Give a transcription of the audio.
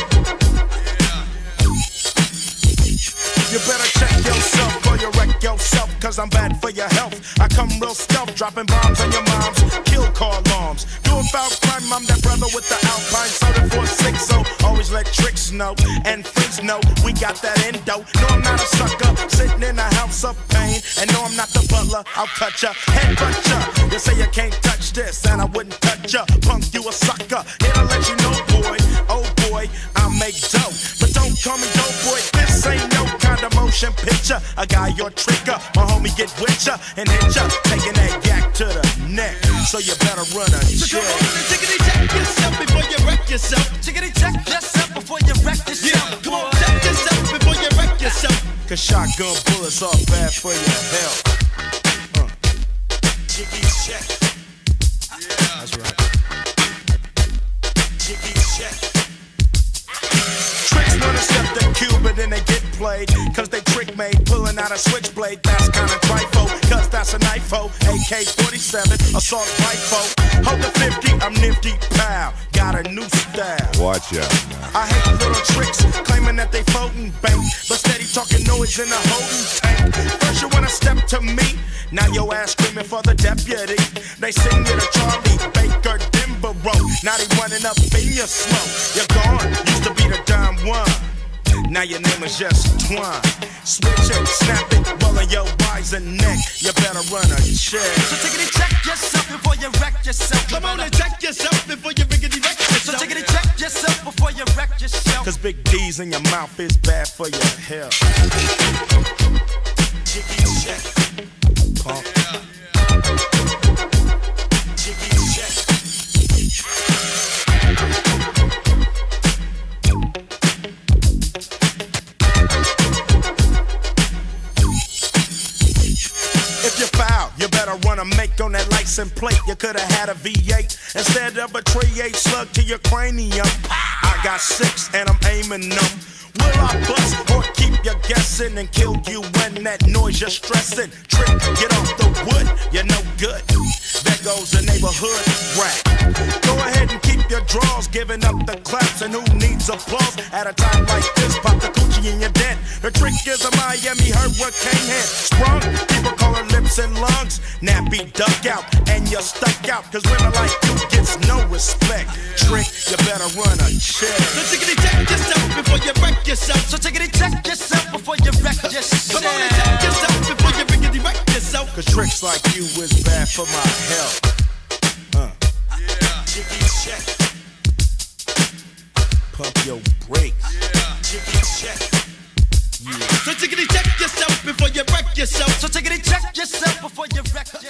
You better check yourself or you wreck yourself, cause I'm bad for your health. I come real stealth, dropping bombs on your moms, kill car alarms. Doing foul crime, I'm that brother with the Alpine soda 460. Always let tricks know and freaks know we got that endo. No, I'm not a sucker, sitting in a house of pain. And no, I'm not the butler, I'll cut ya, headbutt ya. You say you can't touch this, and I wouldn't touch ya. Punk, you a sucker, here to let you know, boy. Oh boy, I make dough, but don't call me dope boy. This ain't no kind of motion picture. A guy your trigger, my homie get with ya and hit ya, taking that yak to the neck. So you better run a check. So come on and tickety check yourself before you wreck yourself. Tickety check yourself before you wreck yourself. Yeah, come on, check yourself before you wreck yourself. Cause shotgun bullets are bad for your health. Jiggy check. Yeah, that's right. Jiggy check. Tricks wanna step the cube, but then they get played. Cause they trick made, pulling out a switchblade. That's kinda trifle, cause that's a knifo. AK-47, assault rifle. Hold the 50, I'm nifty, pal. Got a new style. Watch out now. I hate little tricks, claiming that they floating bank, but steady talking noise in the holding tank. First you wanna step to me, now your ass screaming for the deputy. They sing you to Charlie Baker Denborough. Now they running up in your smoke. You're gone, used to be the dime one. Now your name is just Twine. Switch it, snap it, rolling your wise and neck. You better run a check. So tickety check yourself before you wreck yourself. Come on and check yourself before you riggedy wreck yourself. So tickety check yourself before you wreck yourself. Cause big D's in your mouth is bad for your health. Jiggy check. Pump. Jiggy check. If you foul, you better run a make on that license plate. You could've had a V8 instead of a .38 slug to your cranium. I got 6 and I'm aiming them. Will I bust or keep you guessing and kill you when that noise you're stressing? Trick, get off the wood, you're no good. There goes the neighborhood rap. Go ahead and keep your draws, giving up the claps. And who needs applause at a time like this? Pop the coochie in your dent. The trick is a Miami hurricane head. Sprung, people call her lips and lungs. Nappy duck out, and you're stuck out. Cause women like you gets no respect. Trick, you better run a check. So tickety check yourself before you wreck yourself. So tickety check yourself before you wreck yourself. Come on and check yourself before you riggedy wreck yourself. Cause tricks like you is bad for my health. Jiggy check. Pump your brakes. Jiggy check. So tickety check yourself before you wreck yourself. So tickety check yourself before you wreck